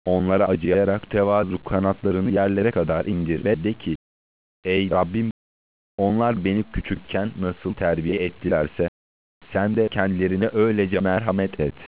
Onlara acıyarak tevazu kanatlarını yerlere kadar indir ve de ki, ey Rabbim, onlar beni küçükken nasıl terbiye ettilerse, sen de kendilerine öylece merhamet et.